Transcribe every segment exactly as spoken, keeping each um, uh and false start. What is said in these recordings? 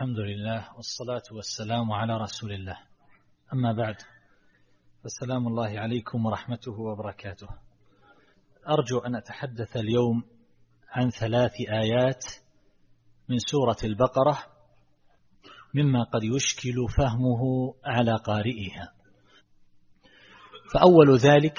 الحمد لله والصلاة والسلام على رسول الله. أما بعد، فالسلام الله عليكم ورحمته وبركاته. أرجو أن أتحدث اليوم عن ثلاث آيات من سورة البقرة مما قد يشكل فهمه على قارئها. فأول ذلك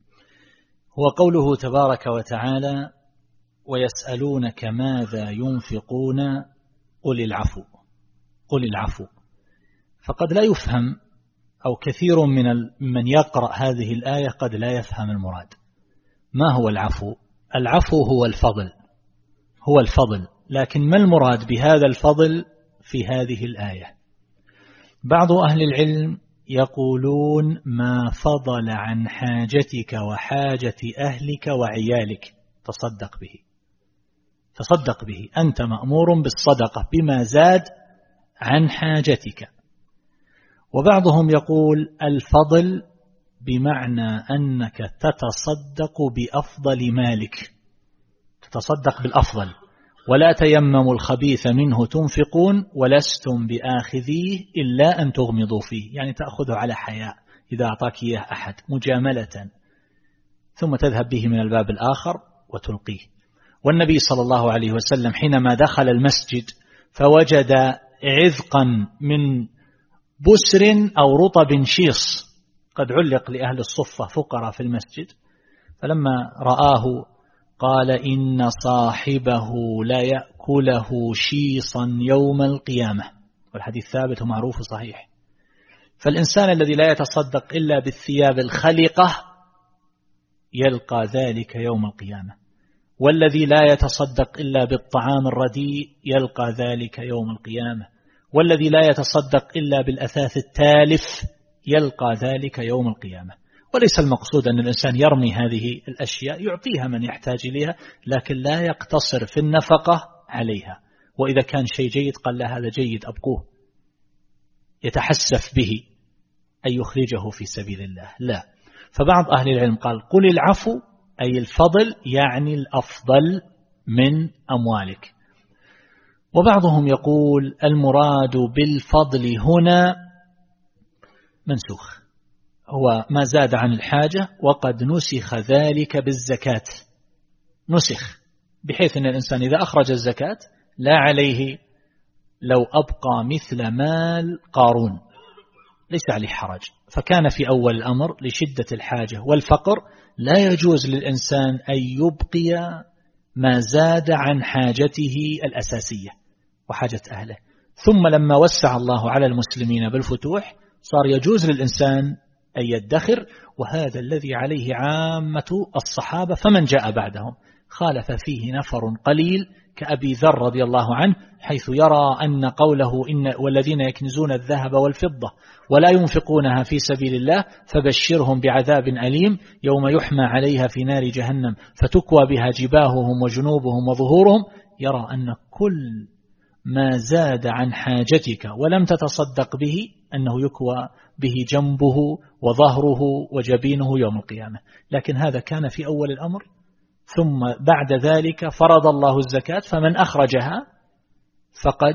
هو قوله تبارك وتعالى: ويسألونك ماذا ينفقون قل العفو قل العفو. فقد لا يفهم، أو كثير من من يقرأ هذه الآية قد لا يفهم المراد. ما هو العفو؟ العفو هو الفضل هو الفضل لكن ما المراد بهذا الفضل في هذه الآية؟ بعض أهل العلم يقولون ما فضل عن حاجتك وحاجة أهلك وعيالك تصدق به تصدق به أنت مأمور بالصدقة بما زاد عن حاجتك. وبعضهم يقول الفضل بمعنى أنك تتصدق بأفضل مالك، تتصدق بالأفضل، ولا تيمموا الخبيث منه تنفقون ولستم بآخذيه إلا أن تغمضوا فيه، يعني تأخذه على حياء إذا أعطاك إياه أحد مجاملة، ثم تذهب به من الباب الآخر وتلقيه. والنبي صلى الله عليه وسلم حينما دخل المسجد فوجد عذقا من بسر أو رطب شيص قد علق لأهل الصفة فقراء في المسجد، فلما رآه قال إن صاحبه لا يأكله شيصا يوم القيامة، والحديث ثابت ومعروف صحيح. فالإنسان الذي لا يتصدق إلا بالثياب الخلقة يلقى ذلك يوم القيامة، والذي لا يتصدق إلا بالطعام الرديء يلقى ذلك يوم القيامة، والذي لا يتصدق إلا بالأثاث التالف يلقى ذلك يوم القيامة. وليس المقصود أن الإنسان يرمي هذه الأشياء، يعطيها من يحتاج إليها، لكن لا يقتصر في النفقة عليها. وإذا كان شيء جيد قال له هذا جيد أبقوه، يتحسف به أن يخرجه في سبيل الله، لا. فبعض أهل العلم قال قل العفو أي الفضل، يعني الأفضل من أموالك. وبعضهم يقول المراد بالفضل هنا منسوخ، هو ما زاد عن الحاجة، وقد نسخ ذلك بالزكاة، نسخ بحيث أن الإنسان إذا أخرج الزكاة لا عليه لو أبقى مثل مال قارون، ليس عليه حرج. فكان في أول الأمر لشدة الحاجة والفقر لا يجوز للإنسان أن يبقي ما زاد عن حاجته الأساسية وحاجة أهله. ثم لما وسع الله على المسلمين بالفتوح صار يجوز للإنسان أن يدخر، وهذا الذي عليه عامة الصحابة، فمن جاء بعدهم خالف فيه نفر قليل كأبي ذر رضي الله عنه، حيث يرى أن قوله إن والذين يكنزون الذهب والفضة ولا ينفقونها في سبيل الله فبشرهم بعذاب أليم يوم يحمى عليها في نار جهنم فتكوى بها جباههم وجنوبهم وظهورهم، يرى أن كل ما زاد عن حاجتك ولم تتصدق به أنه يكوى به جنبه وظهره وجبينه يوم القيامة. لكن هذا كان في أول الأمر، ثم بعد ذلك فرض الله الزكاة، فمن أخرجها فقد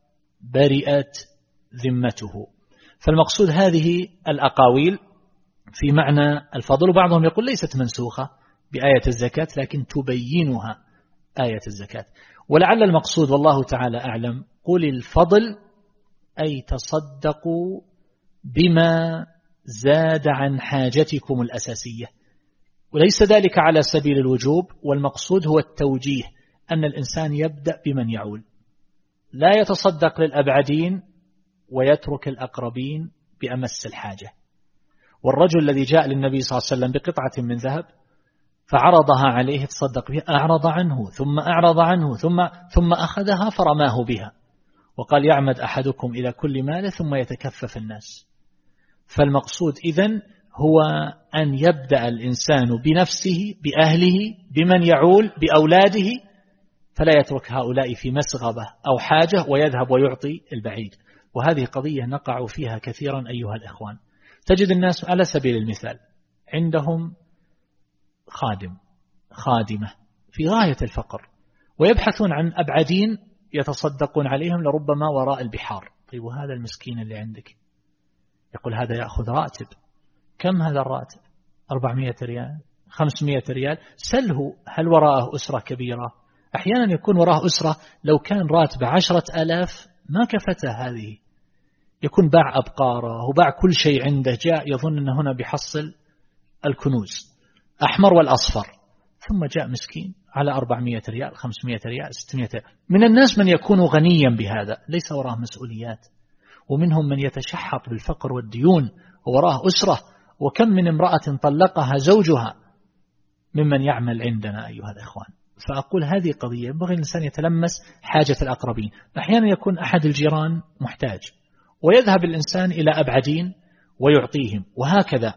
برئت ذمته. فالمقصود هذه الأقاويل في معنى الفضل. وبعضهم يقول ليست منسوخة بآية الزكاة لكن تبينها آية الزكاة. ولعل المقصود والله تعالى أعلم قل الفضل أي تصدقوا بما زاد عن حاجتكم الأساسية، وليس ذلك على سبيل الوجوب. والمقصود هو التوجيه، أن الإنسان يبدأ بمن يعول، لا يتصدق للأبعدين ويترك الأقربين بأمس الحاجة. والرجل الذي جاء للنبي صلى الله عليه وسلم بقطعة من ذهب فعرضها عليه تصدق بها، أعرض عنه ثم أعرض عنه ثم ثم أخذها فرماه بها، وقال يعمد أحدكم إلى كل مال ثم يتكفف الناس. فالمقصود إذن هو أن يبدأ الإنسان بنفسه بأهله بمن يعول بأولاده، فلا يترك هؤلاء في مسغبة أو حاجة ويذهب ويعطي البعيد. وهذه قضية نقع فيها كثيرا أيها الإخوان. تجد الناس على سبيل المثال عندهم خادم خادمة في غاية الفقر، ويبحثون عن أبعدين يتصدقون عليهم لربما وراء البحار. طيب وهذا المسكين اللي عندك يقول هذا يأخذ راتب، كم هذا الراتب؟ أربعمائة ريال، خمسمائة ريال. سله هل وراءه أسرة كبيرة؟ أحيانا يكون وراءه أسرة لو كان راتب عشرة ألاف ما كفته هذه، يكون باع أبقاره وباع كل شيء عنده، جاء يظن أن هنا بيحصل الكنوز أحمر والأصفر، ثم جاء مسكين على أربعمائة ريال، خمسمائة ريال، ستمائة ريال. من الناس من يكون غنيا بهذا ليس وراه مسؤوليات، ومنهم من يتشحط بالفقر والديون ووراه أسرة. وكم من امرأة طلقها زوجها ممن يعمل عندنا أيها الإخوان. فأقول هذه قضية ينبغي الإنسان يتلمس حاجة الأقربين. أحيانا يكون أحد الجيران محتاج ويذهب الإنسان إلى أبعدين ويعطيهم، وهكذا.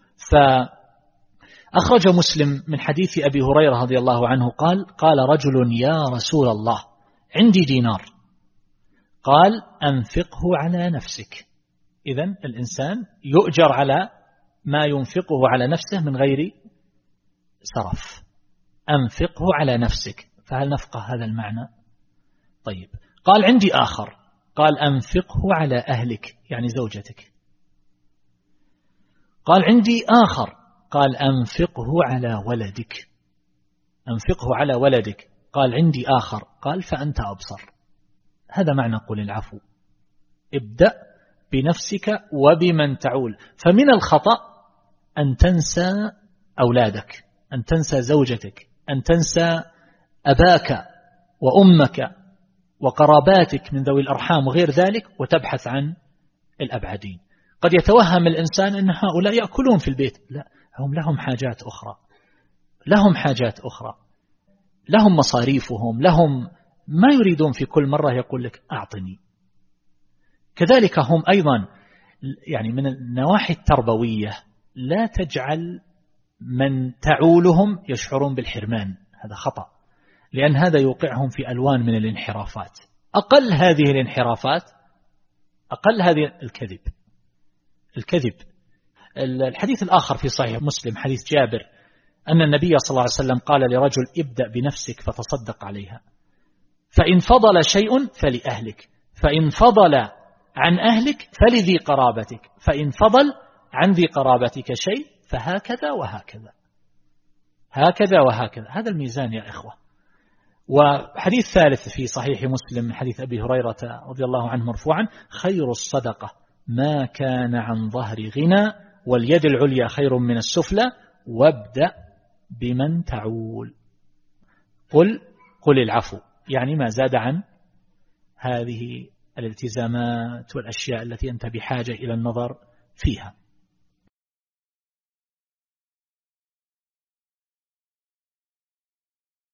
فأخرج مسلم من حديث أبي هريرة رضي الله عنه قال: قال رجل يا رسول الله عندي دينار، قال أنفقه على نفسك. إذن الإنسان يؤجر على ما ينفقه على نفسه من غير سرف. أنفقه على نفسك، فهل نفقه هذا المعنى؟ طيب. قال عندي آخر، قال أنفقه على أهلك يعني زوجتك. قال عندي آخر، قال أنفقه على ولدك. أنفقه على ولدك. قال عندي آخر، قال فأنت أبصر. هذا معنى قل العفو. ابدأ بنفسك وبمن تعول. فمن الخطأ أن تنسى أولادك، أن تنسى زوجتك، أن تنسى أباك وأمك وقراباتك من ذوي الأرحام وغير ذلك، وتبحث عن الأبعدين. قد يتوهم الإنسان أن هؤلاء يأكلون في البيت، لا، هم لهم حاجات أخرى، لهم حاجات أخرى، لهم مصاريفهم، لهم ما يريدون في كل مرة يقول لك أعطني. كذلك هم أيضا يعني من النواحي التربوية لا تجعل من تعولهم يشعرون بالحرمان، هذا خطأ، لأن هذا يوقعهم في ألوان من الانحرافات. أقل هذه الانحرافات، أقل هذه الكذب الكذب الحديث الآخر في صحيح مسلم حديث جابر أن النبي صلى الله عليه وسلم قال لرجل ابدأ بنفسك فتصدق عليها، فإن فضل شيء فلأهلك، فإن فضل عن أهلك فلذي قرابتك، فإن فضل عن ذي قرابتك شيء فهكذا وهكذا، هكذا وهكذا. هذا الميزان يا إخوة. وحديث ثالث في صحيح مسلم حديث أبي هريرة رضي الله عنه مرفوعا: خير الصدقة ما كان عن ظهر غنى واليد العليا خير من السفلى وابدأ بمن تعول. قل قل العفو يعني ما زاد عن هذه الالتزامات والأشياء التي أنت بحاجة إلى النظر فيها.